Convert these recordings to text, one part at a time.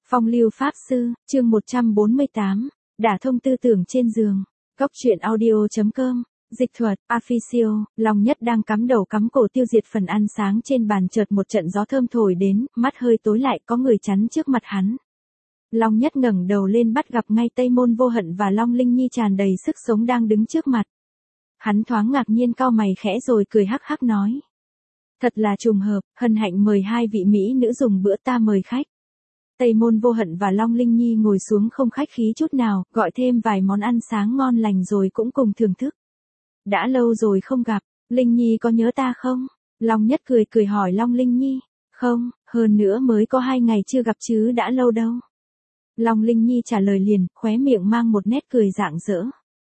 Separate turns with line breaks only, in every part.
Phong lưu pháp sư, chương 148, đả thông tư tưởng trên giường. Góc truyện audio.com, dịch thuật, official, Long Nhất đang cắm đầu cắm cổ tiêu diệt phần ăn sáng trên bàn, chợt một trận gió thơm thổi đến, mắt hơi tối lại, có người chắn trước mặt hắn. Long Nhất ngẩng đầu lên bắt gặp ngay Tây Môn Vô Hận và Long Linh Nhi tràn đầy sức sống đang đứng trước mặt. Hắn thoáng ngạc nhiên cau mày khẽ rồi cười hắc hắc nói. Thật là trùng hợp, hân hạnh mời hai vị mỹ nữ dùng bữa, ta mời khách. Tây Môn Vô Hận và Long Linh Nhi ngồi xuống không khách khí chút nào, gọi thêm vài món ăn sáng ngon lành rồi cũng cùng thưởng thức. Đã lâu rồi không gặp, Linh Nhi có nhớ ta không? Long Nhất cười cười hỏi Long Linh Nhi. Không, hơn nữa mới có 2 ngày chưa gặp chứ đã lâu đâu. Long Linh Nhi trả lời liền, khóe miệng mang một nét cười rạng rỡ.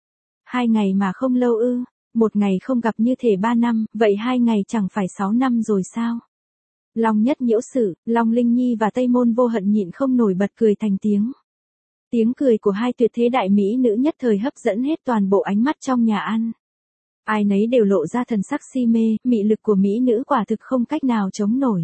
2 ngày mà không lâu ư? 1 ngày không gặp như thể 3 năm, vậy 2 ngày chẳng phải 6 năm rồi sao? Long Nhất nhiễu sự, Long Linh Nhi và Tây Môn Vô Hận nhịn không nổi bật cười thành tiếng. Tiếng cười của hai tuyệt thế đại mỹ nữ nhất thời hấp dẫn hết toàn bộ ánh mắt trong nhà ăn. Ai nấy đều lộ ra thần sắc si mê, mị lực của mỹ nữ quả thực không cách nào chống nổi.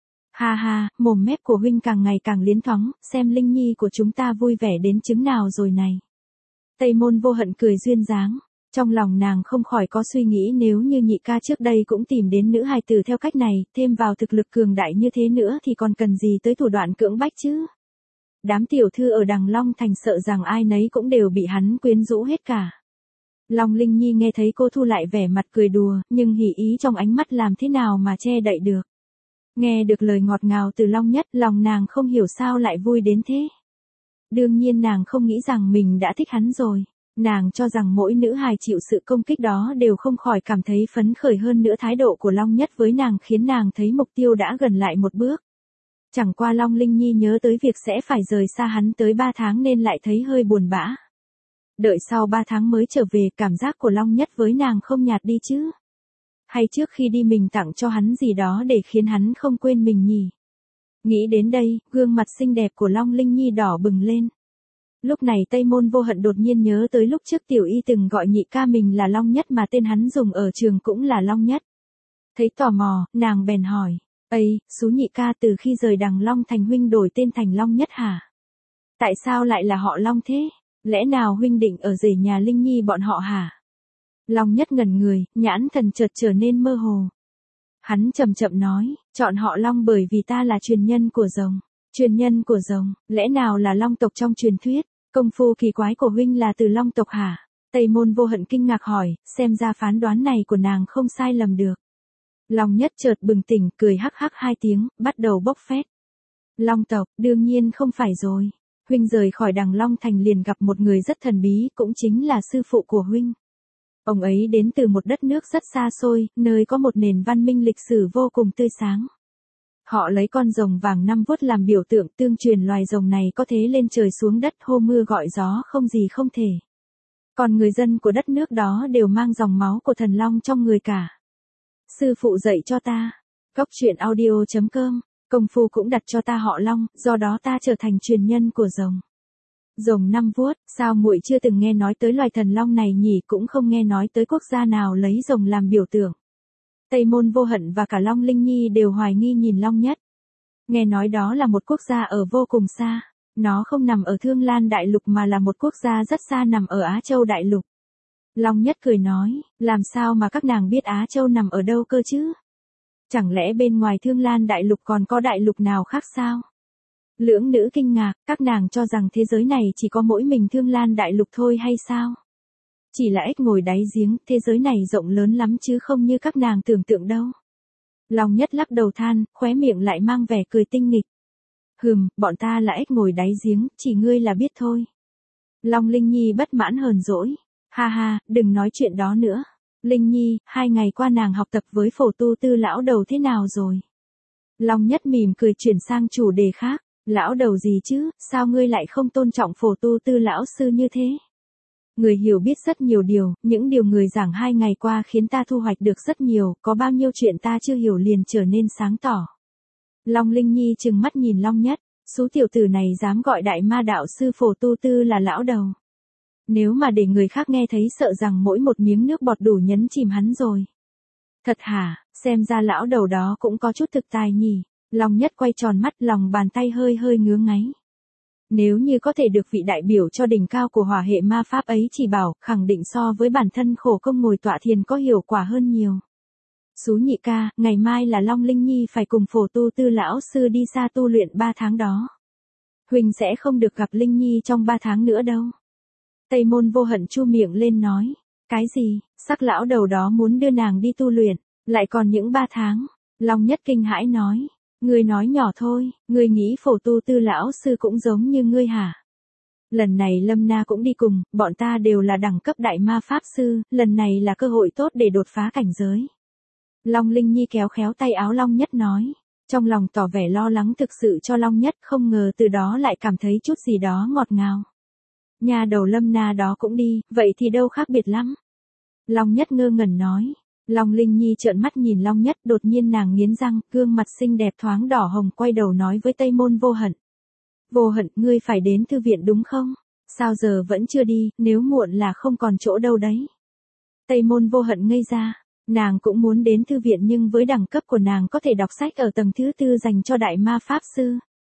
Ha ha, mồm mép của huynh càng ngày càng liến thoáng, xem Linh Nhi của chúng ta vui vẻ đến chứng nào rồi này. Tây Môn Vô Hận cười duyên dáng. Trong lòng nàng không khỏi có suy nghĩ, nếu như nhị ca trước đây cũng tìm đến nữ hài tử theo cách này, thêm vào thực lực cường đại như thế nữa thì còn cần gì tới thủ đoạn cưỡng bách chứ. Đám tiểu thư ở Đằng Long Thành sợ rằng ai nấy cũng đều bị hắn quyến rũ hết cả. Long Linh Nhi nghe thấy cô thu lại vẻ mặt cười đùa, nhưng hỉ ý trong ánh mắt làm thế nào mà che đậy được. Nghe được lời ngọt ngào từ Long Nhất, lòng nàng không hiểu sao lại vui đến thế. Đương nhiên nàng không nghĩ rằng mình đã thích hắn rồi. Nàng cho rằng mỗi nữ hài chịu sự công kích đó đều không khỏi cảm thấy phấn khởi, hơn nữa thái độ của Long Nhất với nàng khiến nàng thấy mục tiêu đã gần lại một bước. Chẳng qua Long Linh Nhi nhớ tới việc sẽ phải rời xa hắn tới 3 tháng nên lại thấy hơi buồn bã. Đợi sau 3 tháng mới trở về, cảm giác của Long Nhất với nàng không nhạt đi chứ. Hay trước khi đi mình tặng cho hắn gì đó để khiến hắn không quên mình nhỉ. Nghĩ đến đây, gương mặt xinh đẹp của Long Linh Nhi đỏ bừng lên. Lúc này Tây Môn Vô Hận đột nhiên nhớ tới lúc trước Tiểu Y từng gọi nhị ca mình là Long Nhất mà tên hắn dùng ở trường cũng là Long Nhất. Thấy tò mò, nàng bèn hỏi, Ây, xú nhị ca, từ khi rời Đằng Long Thành huynh đổi tên thành Long Nhất hả? Tại sao lại là họ Long thế? Lẽ nào huynh định ở rể nhà Linh Nhi bọn họ hả? Long Nhất ngẩn người, nhãn thần chợt trở nên mơ hồ. Hắn chậm chậm nói, chọn họ Long bởi vì ta là truyền nhân của rồng. Truyền nhân của rồng, lẽ nào là Long tộc trong truyền thuyết? Công phu kỳ quái của huynh là từ Long tộc hả? Tây Môn Vô Hận kinh ngạc hỏi, xem ra phán đoán này của nàng không sai lầm được. Long Nhất chợt bừng tỉnh, cười hắc hắc 2 tiếng, bắt đầu bốc phét. Long tộc, đương nhiên không phải rồi. Huynh rời khỏi Đằng Long Thành liền gặp một người rất thần bí, cũng chính là sư phụ của huynh. Ông ấy đến từ một đất nước rất xa xôi, nơi có một nền văn minh lịch sử vô cùng tươi sáng. Họ lấy con rồng vàng 5 vuốt làm biểu tượng, tương truyền loài rồng này có thể lên trời xuống đất, hô mưa gọi gió, không gì không thể. Còn người dân của đất nước đó đều mang dòng máu của thần long trong người cả. Sư phụ dạy cho ta. Góc truyện audio.com, công phu cũng đặt cho ta họ Long, do đó ta trở thành truyền nhân của rồng. Rồng 5 vuốt, sao muội chưa từng nghe nói tới loài thần long này nhỉ, cũng không nghe nói tới quốc gia nào lấy rồng làm biểu tượng. Tây Môn Vô Hận và cả Long Linh Nhi đều hoài nghi nhìn Long Nhất. Nghe nói đó là một quốc gia ở vô cùng xa. Nó không nằm ở Thương Lan Đại Lục mà là một quốc gia rất xa nằm ở Á Châu Đại Lục. Long Nhất cười nói, làm sao mà các nàng biết Á Châu nằm ở đâu cơ chứ? Chẳng lẽ bên ngoài Thương Lan Đại Lục còn có đại lục nào khác sao? Lưỡng nữ kinh ngạc, các nàng cho rằng thế giới này chỉ có mỗi mình Thương Lan Đại Lục thôi hay sao? Chỉ là ếch ngồi đáy giếng, thế giới này rộng lớn lắm chứ không như các nàng tưởng tượng đâu. Long Nhất lắc đầu than, khóe miệng lại mang vẻ cười tinh nghịch. Bọn ta là ếch ngồi đáy giếng, chỉ ngươi là biết thôi. Long Linh Nhi bất mãn hờn dỗi. Ha ha, đừng nói chuyện đó nữa. Linh Nhi, 2 ngày qua nàng học tập với Phổ Tu Tư lão đầu thế nào rồi? Long Nhất mỉm cười chuyển sang chủ đề khác. Lão đầu gì chứ, sao ngươi lại không tôn trọng Phổ Tu Tư lão sư như thế? Người hiểu biết rất nhiều điều, những điều người giảng 2 ngày qua khiến ta thu hoạch được rất nhiều, có bao nhiêu chuyện ta chưa hiểu liền trở nên sáng tỏ. Long Linh Nhi trừng mắt nhìn Long Nhất, số tiểu tử này dám gọi đại ma đạo sư Phổ Tu Tư là lão đầu. Nếu mà để người khác nghe thấy sợ rằng mỗi một miếng nước bọt đủ nhấn chìm hắn rồi. Thật hả, xem ra lão đầu đó cũng có chút thực tài nhỉ. Long Nhất quay tròn mắt, lòng bàn tay hơi hơi ngứa ngáy. Nếu như có thể được vị đại biểu cho đỉnh cao của hỏa hệ ma pháp ấy chỉ bảo, khẳng định so với bản thân khổ công ngồi tọa thiền có hiệu quả hơn nhiều. Sú nhị ca, ngày mai là Long Linh Nhi phải cùng Phổ Tu Tư lão sư đi xa tu luyện 3 tháng đó. Huỳnh sẽ không được gặp Linh Nhi trong 3 tháng nữa đâu. Tây Môn Vô Hận chu miệng lên nói. Cái gì, sắc lão đầu đó muốn đưa nàng đi tu luyện, lại còn những 3 tháng. Long Nhất kinh hãi nói. Ngươi nói nhỏ thôi, ngươi nghĩ Phổ Tu Tư lão sư cũng giống như ngươi hả? Lần này Lâm Na cũng đi cùng, bọn ta đều là đẳng cấp đại ma pháp sư, lần này là cơ hội tốt để đột phá cảnh giới. Long Linh Nhi kéo khéo tay áo Long Nhất nói, trong lòng tỏ vẻ lo lắng thực sự cho Long Nhất, không ngờ từ đó lại cảm thấy chút gì đó ngọt ngào. Nhà đầu Lâm Na đó cũng đi, vậy thì đâu khác biệt lắm. Long Nhất ngơ ngẩn nói. Long Linh Nhi trợn mắt nhìn Long Nhất, đột nhiên nàng nghiến răng, gương mặt xinh đẹp thoáng đỏ hồng, quay đầu nói với Tây Môn Vô Hận. Vô Hận, ngươi phải đến thư viện đúng không? Sao giờ vẫn chưa đi, nếu muộn là không còn chỗ đâu đấy. Tây Môn Vô Hận ngây ra, nàng cũng muốn đến thư viện nhưng với đẳng cấp của nàng có thể đọc sách ở tầng thứ 4 dành cho đại ma pháp sư.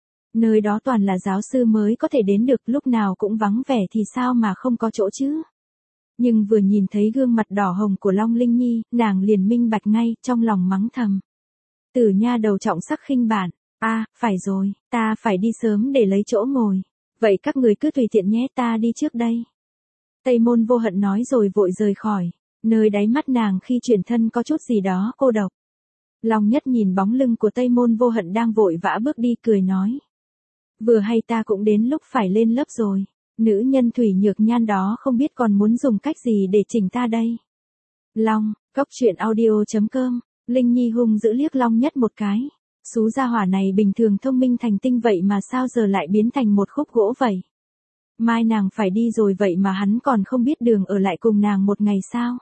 Nơi đó toàn là giáo sư mới có thể đến được, lúc nào cũng vắng vẻ thì sao mà không có chỗ chứ. Nhưng vừa nhìn thấy gương mặt đỏ hồng của Long Linh Nhi, nàng liền minh bạch ngay, trong lòng mắng thầm. Tử nha đầu trọng sắc khinh bản, phải rồi, ta phải đi sớm để lấy chỗ ngồi. Vậy các người cứ tùy tiện nhé, ta đi trước đây. Tây Môn Vô Hận nói rồi vội rời khỏi, nơi đáy mắt nàng khi chuyển thân có chút gì đó cô độc. Long Nhất nhìn bóng lưng của Tây Môn Vô Hận đang vội vã bước đi, cười nói. Vừa hay ta cũng đến lúc phải lên lớp rồi. Nữ nhân Thủy Nhược Nhan đó không biết còn muốn dùng cách gì để chỉnh ta đây. Long, Cốc Truyện Audio.com, Linh Nhi hung dữ liếc Long Nhất một cái. Xú gia hỏa này bình thường thông minh thành tinh vậy mà sao giờ lại biến thành một khúc gỗ vậy. Mai nàng phải đi rồi vậy mà hắn còn không biết đường ở lại cùng nàng một ngày sao.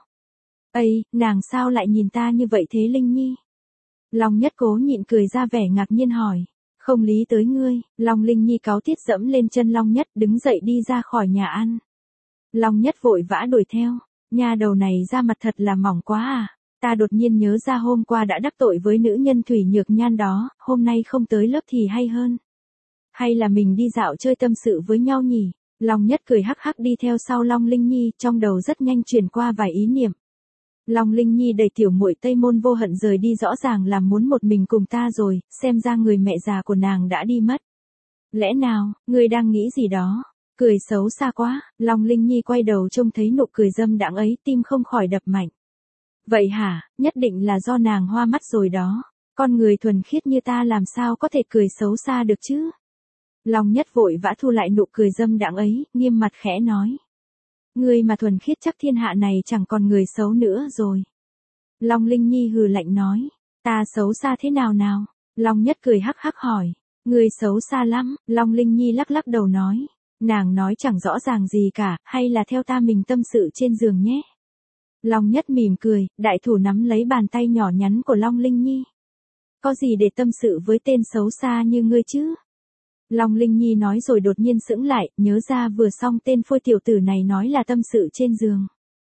Ây, nàng sao lại nhìn ta như vậy thế Linh Nhi? Long Nhất cố nhịn cười ra vẻ ngạc nhiên hỏi. Không lý tới ngươi. Long Linh Nhi cáu tiết dẫm lên chân Long Nhất, đứng dậy đi ra khỏi nhà ăn. Long Nhất vội vã đuổi theo. Nhà đầu này da mặt thật là mỏng quá à. Ta đột nhiên nhớ ra hôm qua đã đắc tội với nữ nhân Thủy Nhược Nhan đó, hôm nay không tới lớp thì hay hơn. Hay là mình đi dạo chơi tâm sự với nhau nhỉ? Long Nhất cười hắc hắc đi theo sau Long Linh Nhi, trong đầu rất nhanh truyền qua vài ý niệm. Long Linh Nhi đẩy tiểu muội Tây Môn Vô Hận rời đi, rõ ràng là muốn một mình cùng ta rồi, xem ra người mẹ già của nàng đã đi mất. Lẽ nào, ngươi đang nghĩ gì đó? Cười xấu xa quá. Long Linh Nhi quay đầu trông thấy nụ cười dâm đãng ấy, tim không khỏi đập mạnh. Vậy hả, nhất định là do nàng hoa mắt rồi đó. Con người thuần khiết như ta làm sao có thể cười xấu xa được chứ? Long Nhất vội vã thu lại nụ cười dâm đãng ấy, nghiêm mặt khẽ nói. Ngươi mà thuần khiết chắc thiên hạ này chẳng còn người xấu nữa rồi. Long Linh Nhi hừ lạnh nói. Ta xấu xa thế nào nào? Long Nhất cười hắc hắc hỏi. Ngươi xấu xa lắm. Long Linh Nhi lắc lắc đầu nói. Nàng nói chẳng rõ ràng gì cả, hay là theo ta mình tâm sự trên giường nhé. Long Nhất mỉm cười, đại thủ nắm lấy bàn tay nhỏ nhắn của Long Linh Nhi. Có gì để tâm sự với tên xấu xa như ngươi chứ? Long Linh Nhi nói rồi đột nhiên sững lại, nhớ ra vừa xong tên phôi tiểu tử này nói là tâm sự trên giường.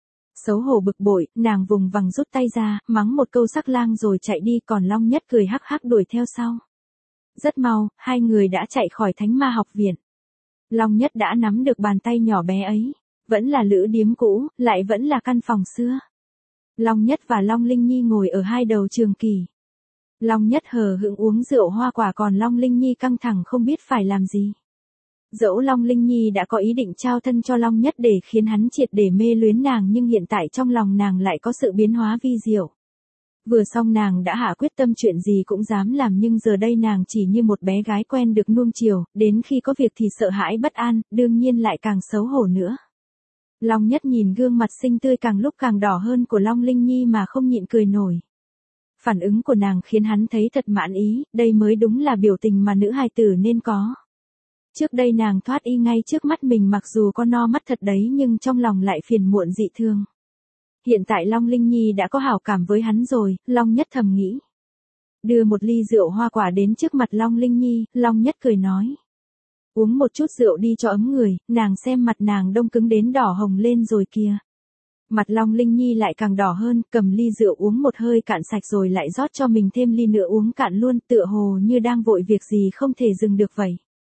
Xấu hổ bực bội, nàng vùng vằng rút tay ra, mắng một câu sắc lang rồi chạy đi, còn Long Nhất cười hắc hắc đuổi theo sau. Rất mau, hai người đã chạy khỏi Thánh Ma học viện. Long Nhất đã nắm được bàn tay nhỏ bé ấy, vẫn là lữ điếm cũ, lại vẫn là căn phòng xưa. Long Nhất và Long Linh Nhi ngồi ở hai đầu trường kỳ. Long Nhất hờ hững uống rượu hoa quả, còn Long Linh Nhi căng thẳng không biết phải làm gì. Dẫu Long Linh Nhi đã có ý định trao thân cho Long Nhất để khiến hắn triệt để mê luyến nàng, nhưng hiện tại trong lòng nàng lại có sự biến hóa vi diệu. Vừa xong nàng đã hạ quyết tâm chuyện gì cũng dám làm, nhưng giờ đây nàng chỉ như một bé gái quen được nuông chiều, đến khi có việc thì sợ hãi bất an, đương nhiên lại càng xấu hổ nữa. Long Nhất nhìn gương mặt xinh tươi càng lúc càng đỏ hơn của Long Linh Nhi mà không nhịn cười nổi. Phản ứng của nàng khiến hắn thấy thật mãn ý, đây mới đúng là biểu tình mà nữ hài tử nên có. Trước đây nàng thoát y ngay trước mắt mình, mặc dù có no mắt thật đấy nhưng trong lòng lại phiền muộn dị thường. Hiện tại Long Linh Nhi đã có hảo cảm với hắn rồi, Long Nhất thầm nghĩ. Đưa một ly rượu hoa quả đến trước mặt Long Linh Nhi, Long Nhất cười nói. Uống một chút rượu đi cho ấm người, nàng xem mặt nàng đông cứng đến đỏ hồng lên rồi kìa. Mặt Long Linh Nhi lại càng đỏ hơn, cầm ly rượu uống một hơi cạn sạch rồi lại rót cho mình thêm ly nữa uống cạn luôn, tựa hồ như đang vội việc gì không thể dừng được vậy.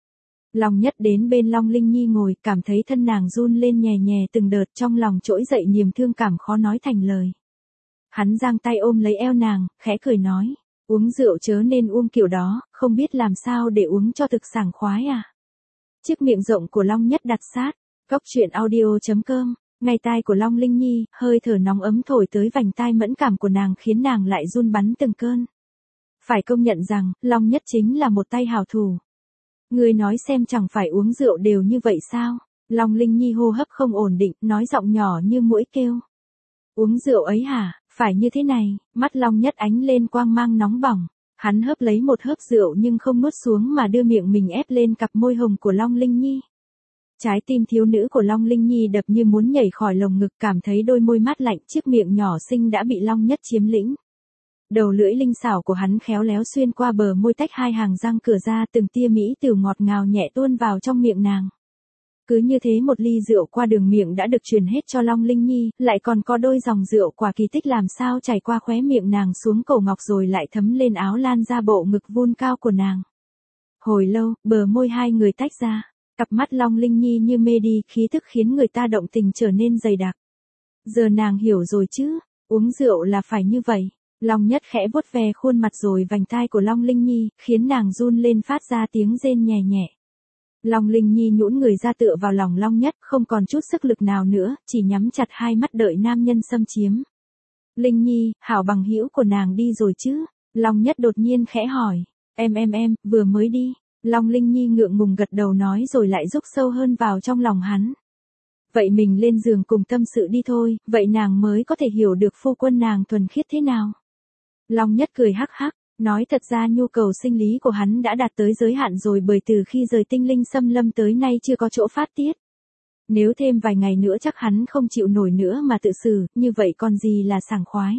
Long Nhất đến bên Long Linh Nhi ngồi, cảm thấy thân nàng run lên nhè nhè từng đợt, trong lòng trỗi dậy niềm thương cảm khó nói thành lời. Hắn giang tay ôm lấy eo nàng, khẽ cười nói, uống rượu chớ nên uống kiểu đó, không biết làm sao để uống cho thực sảng khoái à. Chiếc miệng rộng của Long Nhất đặt sát, Cóc Truyện Audio.com, ngay tai của Long Linh Nhi, hơi thở nóng ấm thổi tới vành tai mẫn cảm của nàng khiến nàng lại run bắn từng cơn. Phải công nhận rằng, Long Nhất chính là một tay hảo thủ. Ngươi nói xem chẳng phải uống rượu đều như vậy sao? Long Linh Nhi hô hấp không ổn định, nói giọng nhỏ như muỗi kêu. Uống rượu ấy hả, phải như thế này, mắt Long Nhất ánh lên quang mang nóng bỏng. Hắn hớp lấy một hớp rượu nhưng không nuốt xuống mà đưa miệng mình ép lên cặp môi hồng của Long Linh Nhi. Trái tim thiếu nữ của Long Linh Nhi đập như muốn nhảy khỏi lồng ngực, cảm thấy đôi môi mát lạnh, chiếc miệng nhỏ xinh đã bị Long Nhất chiếm lĩnh. Đầu lưỡi linh xảo của hắn khéo léo xuyên qua bờ môi tách hai hàng răng cửa ra, từng tia mỹ tửu ngọt ngào nhẹ tuôn vào trong miệng nàng. Cứ như thế một ly rượu qua đường miệng đã được truyền hết cho Long Linh Nhi, lại còn có đôi dòng rượu quả kỳ tích làm sao chảy qua khóe miệng nàng xuống cổ ngọc rồi lại thấm lên áo lan ra bộ ngực vun cao của nàng. Hồi lâu, bờ môi hai người tách ra, cặp mắt Long Linh Nhi như mê đi, khí thức khiến người ta động tình trở nên dày đặc. Giờ nàng hiểu rồi chứ, uống rượu là phải như vậy. Long Nhất khẽ vuốt ve khuôn mặt rồi vành tai của Long Linh Nhi, khiến nàng run lên phát ra tiếng rên nhẹ nhẹ. Long Linh Nhi nhũn người ra tựa vào lòng Long Nhất, không còn chút sức lực nào nữa, chỉ nhắm chặt hai mắt đợi nam nhân xâm chiếm. Linh Nhi, hảo bằng hữu của nàng đi rồi chứ? Long Nhất đột nhiên khẽ hỏi. Em, vừa mới đi. Long Linh Nhi ngượng ngùng gật đầu nói rồi lại rúc sâu hơn vào trong lòng hắn. Vậy mình lên giường cùng tâm sự đi thôi, vậy nàng mới có thể hiểu được phu quân nàng thuần khiết thế nào. Long Nhất cười hắc hắc, nói thật ra nhu cầu sinh lý của hắn đã đạt tới giới hạn rồi, bởi từ khi rời tinh linh xâm lâm tới nay chưa có chỗ phát tiết. Nếu thêm vài ngày nữa chắc hắn không chịu nổi nữa mà tự xử, như vậy còn gì là sảng khoái.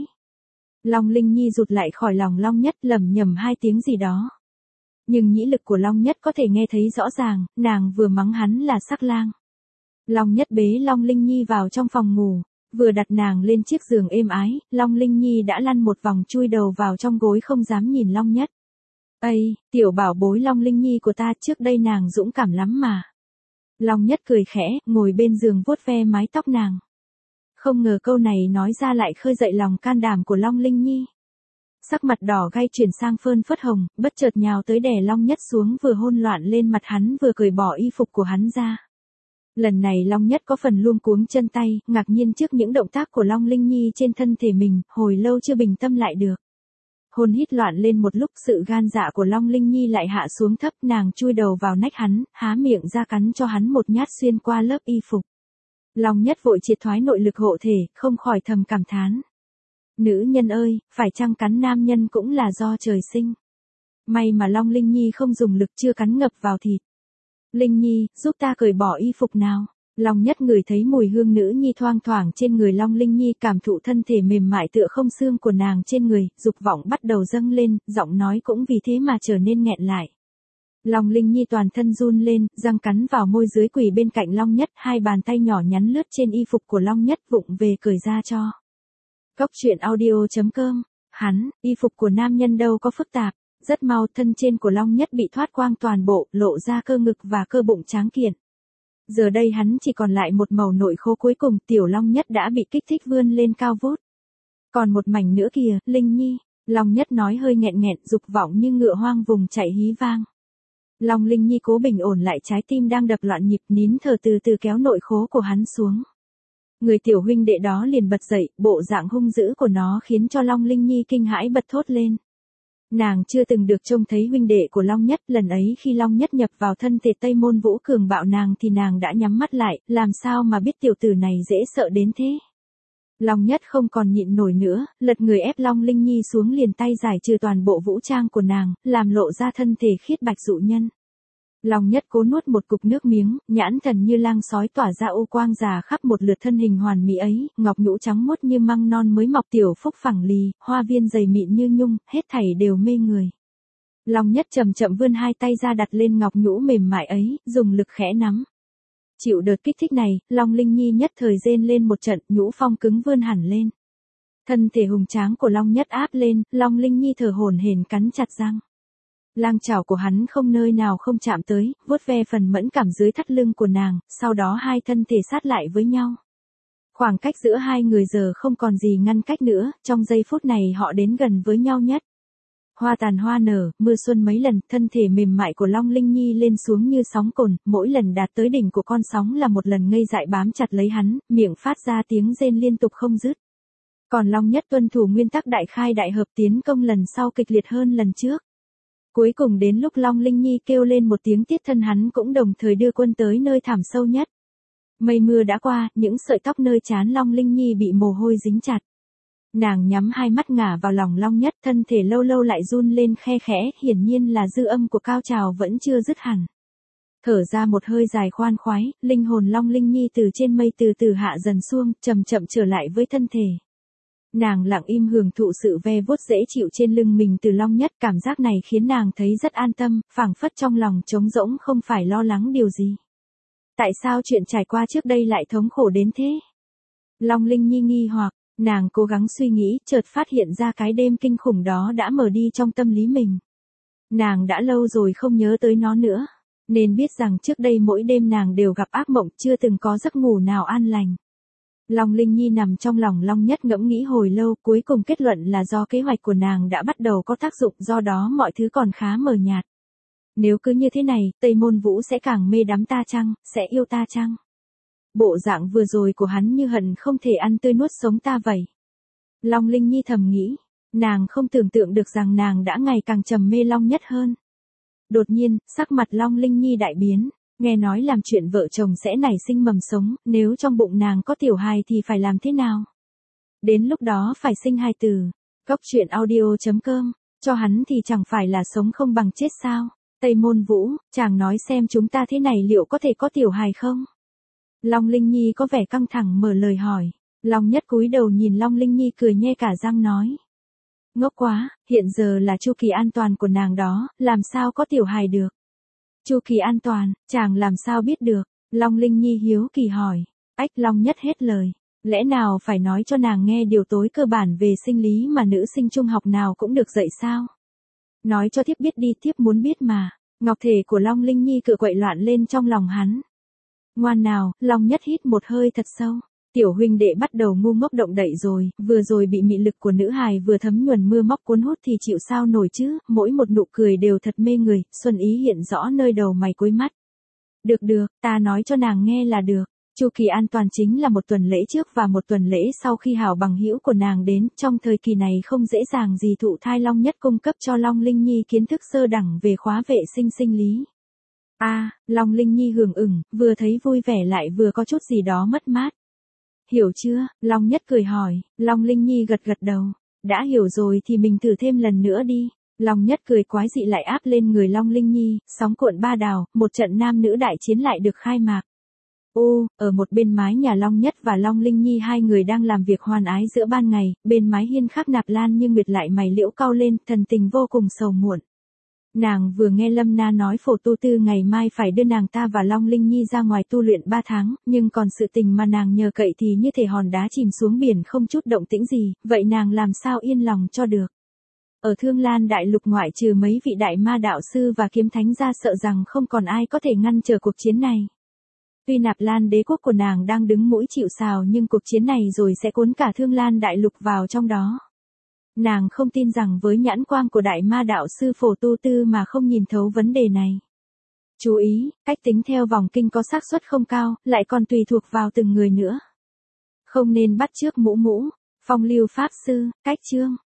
Long Linh Nhi rụt lại khỏi lòng Long Nhất, lẩm nhẩm hai tiếng gì đó. Nhưng nhĩ lực của Long Nhất có thể nghe thấy rõ ràng, nàng vừa mắng hắn là sắc lang. Long Nhất bế Long Linh Nhi vào trong phòng ngủ, vừa đặt nàng lên chiếc giường êm ái, Long Linh Nhi đã lăn một vòng chui đầu vào trong gối không dám nhìn Long Nhất. Ây, tiểu bảo bối Long Linh Nhi của ta, trước đây nàng dũng cảm lắm mà. Long Nhất cười khẽ, ngồi bên giường vuốt ve mái tóc nàng. Không ngờ câu này nói ra lại khơi dậy lòng can đảm của Long Linh Nhi. Sắc mặt đỏ gay chuyển sang phơn phớt hồng, bất chợt nhào tới đè Long Nhất xuống, vừa hôn loạn lên mặt hắn vừa cởi bỏ y phục của hắn ra. Lần này Long Nhất có phần luống cuống chân tay, ngạc nhiên trước những động tác của Long Linh Nhi trên thân thể mình, hồi lâu chưa bình tâm lại được. Hôn hít loạn lên một lúc, sự gan dạ của Long Linh Nhi lại hạ xuống thấp, nàng chui đầu vào nách hắn, há miệng ra cắn cho hắn một nhát xuyên qua lớp y phục. Long Nhất vội triệt thoái nội lực hộ thể, không khỏi thầm cảm thán. Nữ nhân ơi, phải chăng cắn nam nhân cũng là do trời sinh. May mà Long Linh Nhi không dùng lực, chưa cắn ngập vào thịt. Linh Nhi, giúp ta cởi bỏ y phục nào. Long Nhất ngửi thấy mùi hương nữ nhi thoang thoảng trên người Long Linh Nhi, cảm thụ thân thể mềm mại tựa không xương của nàng trên người, dục vọng bắt đầu dâng lên, giọng nói cũng vì thế mà trở nên nghẹn lại. Long Linh Nhi toàn thân run lên, răng cắn vào môi dưới, quỳ bên cạnh Long Nhất, hai bàn tay nhỏ nhắn lướt trên y phục của Long Nhất, vụng về cởi ra cho. Cóc Truyện Audio.com, y phục của nam nhân đâu có phức tạp. Rất mau thân trên của Long Nhất bị thoát quang toàn bộ, lộ ra cơ ngực và cơ bụng tráng kiện. Giờ đây hắn chỉ còn lại một màu nội khô cuối cùng, tiểu Long Nhất đã bị kích thích vươn lên cao vút. Còn một mảnh nữa kìa, Linh Nhi, Long Nhất nói hơi nghẹn nghẹn, dục vọng như ngựa hoang vùng chạy hí vang. Long Linh Nhi cố bình ổn lại trái tim đang đập loạn nhịp, nín thở từ từ kéo nội khố của hắn xuống. Người tiểu huynh đệ đó liền bật dậy, bộ dạng hung dữ của nó khiến cho Long Linh Nhi kinh hãi bật thốt lên. Nàng chưa từng được trông thấy huynh đệ của Long Nhất, lần ấy khi Long Nhất nhập vào thân thể Tây Môn Vũ cường bạo nàng thì nàng đã nhắm mắt lại, làm sao mà biết tiểu tử này dễ sợ đến thế. Long Nhất không còn nhịn nổi nữa, lật người ép Long Linh Nhi xuống, liền tay giải trừ toàn bộ vũ trang của nàng, làm lộ ra thân thể khiết bạch dụ nhân. Long Nhất cố nuốt một cục nước miếng, nhãn thần như lang sói tỏa ra u quang già khắp một lượt thân hình hoàn mỹ ấy, ngọc nhũ trắng muốt như măng non mới mọc, tiểu phúc phẳng lì, hoa viên dày mịn như nhung, hết thảy đều mê người. Long Nhất chậm chậm vươn hai tay ra đặt lên ngọc nhũ mềm mại ấy, dùng lực khẽ nắm. Chịu đợt kích thích này, Long Linh Nhi nhất thời rên lên một trận, nhũ phong cứng vươn hẳn lên. Thân thể hùng tráng của Long Nhất áp lên, Long Linh Nhi thở hổn hển cắn chặt răng. Lang chảo của hắn không nơi nào không chạm tới, vuốt ve phần mẫn cảm dưới thắt lưng của nàng, sau đó hai thân thể sát lại với nhau. Khoảng cách giữa hai người giờ không còn gì ngăn cách nữa, trong giây phút này họ đến gần với nhau nhất. Hoa tàn hoa nở, mưa xuân mấy lần, thân thể mềm mại của Long Linh Nhi lên xuống như sóng cồn, mỗi lần đạt tới đỉnh của con sóng là một lần ngây dại bám chặt lấy hắn, miệng phát ra tiếng rên liên tục không dứt. Còn Long Nhất tuân thủ nguyên tắc đại khai đại hợp, tiến công lần sau kịch liệt hơn lần trước. Cuối cùng đến lúc Long Linh Nhi kêu lên một tiếng tiết thân hắn cũng đồng thời đưa quân tới nơi thẳm sâu nhất. Mây mưa đã qua, những sợi tóc nơi trán Long Linh Nhi bị mồ hôi dính chặt. Nàng nhắm hai mắt ngả vào lòng Long Nhất, thân thể lâu lâu lại run lên khe khẽ, hiển nhiên là dư âm của cao trào vẫn chưa dứt hẳn. Thở ra một hơi dài khoan khoái, linh hồn Long Linh Nhi từ trên mây từ từ hạ dần xuống, chậm chậm trở lại với thân thể. Nàng lặng im hưởng thụ sự ve vuốt dễ chịu trên lưng mình từ Long Nhất, cảm giác này khiến nàng thấy rất an tâm, phảng phất trong lòng trống rỗng không phải lo lắng điều gì. Tại sao chuyện trải qua trước đây lại thống khổ đến thế? Long Linh Nhi nghi hoặc, nàng cố gắng suy nghĩ, chợt phát hiện ra cái đêm kinh khủng đó đã mở đi trong tâm lý mình. Nàng đã lâu rồi không nhớ tới nó nữa, nên biết rằng trước đây mỗi đêm nàng đều gặp ác mộng, chưa từng có giấc ngủ nào an lành. Long Linh Nhi nằm trong lòng Long Nhất ngẫm nghĩ hồi lâu, cuối cùng kết luận là do kế hoạch của nàng đã bắt đầu có tác dụng, do đó mọi thứ còn khá mờ nhạt. Nếu cứ như thế này, Tây Môn Vũ sẽ càng mê đắm ta chăng, sẽ yêu ta chăng? Bộ dạng vừa rồi của hắn như hận không thể ăn tươi nuốt sống ta vậy. Long Linh Nhi thầm nghĩ, nàng không tưởng tượng được rằng nàng đã ngày càng trầm mê Long Nhất hơn. Đột nhiên, sắc mặt Long Linh Nhi đại biến, nghe nói làm chuyện vợ chồng sẽ nảy sinh mầm sống, nếu trong bụng nàng có tiểu hài thì phải làm thế nào? Đến lúc đó phải sinh hài tử. Góc truyện audio.com, cho hắn thì chẳng phải là sống không bằng chết sao? Tây Môn Vũ, chàng nói xem chúng ta thế này liệu có thể có tiểu hài không? Long Linh Nhi có vẻ căng thẳng mở lời hỏi. Long Nhất cúi đầu nhìn Long Linh Nhi cười nhe cả răng nói. Ngốc quá, hiện giờ là chu kỳ an toàn của nàng đó, làm sao có tiểu hài được? Chu kỳ an toàn, chàng làm sao biết được? Long Linh Nhi hiếu kỳ hỏi. Ách, Long Nhất hết lời. Lẽ nào phải nói cho nàng nghe điều tối cơ bản về sinh lý mà nữ sinh trung học nào cũng được dạy sao? Nói cho thiếp biết đi, thiếp muốn biết mà. Ngọc thể của Long Linh Nhi cựa quậy loạn lên trong lòng hắn. Ngoan nào, Long Nhất hít một hơi thật sâu. Tiểu huynh đệ bắt đầu ngu ngốc động đậy rồi, vừa rồi bị mị lực của nữ hài vừa thấm nhuần mưa móc cuốn hút thì chịu sao nổi chứ, mỗi một nụ cười đều thật mê người, xuân ý hiện rõ nơi đầu mày cuối mắt. Được được, ta nói cho nàng nghe là được. Chu kỳ an toàn chính là một tuần lễ trước và một tuần lễ sau khi hảo bằng hữu của nàng đến, trong thời kỳ này không dễ dàng gì thụ thai. Long Nhất cung cấp cho Long Linh Nhi kiến thức sơ đẳng về khóa vệ sinh sinh lý. Long Linh Nhi hưởng ửng, vừa thấy vui vẻ lại vừa có chút gì đó mất mát. Hiểu chưa? Long Nhất cười hỏi. Long Linh Nhi gật gật đầu. Đã hiểu rồi thì mình thử thêm lần nữa đi. Long Nhất cười quái dị lại áp lên người Long Linh Nhi, sóng cuộn ba đào, một trận nam nữ đại chiến lại được khai mạc. Ở một bên mái nhà Long Nhất và Long Linh Nhi hai người đang làm việc hoan ái giữa ban ngày, bên mái hiên khác Nạp Lan nhưng Nguyệt lại mày liễu cau lên, thần tình vô cùng sầu muộn. Nàng vừa nghe Lâm Na nói Phổ Tu Tư ngày mai phải đưa nàng ta và Long Linh Nhi ra ngoài tu luyện 3 tháng, nhưng còn sự tình mà nàng nhờ cậy thì như thể hòn đá chìm xuống biển không chút động tĩnh gì, vậy nàng làm sao yên lòng cho được. Ở Thương Lan Đại Lục ngoại trừ mấy vị đại ma đạo sư và kiếm thánh ra sợ rằng không còn ai có thể ngăn trở cuộc chiến này. Tuy Nạp Lan đế quốc của nàng đang đứng mũi chịu sào nhưng cuộc chiến này rồi sẽ cuốn cả Thương Lan Đại Lục vào trong đó. Nàng không tin rằng với nhãn quang của đại ma đạo sư Phổ Tu Tư mà không nhìn thấu vấn đề này. Chú ý, cách tính theo vòng kinh có xác suất không cao, lại còn tùy thuộc vào từng người nữa. Không nên bắt chước mũ, phong lưu pháp sư, cách chương.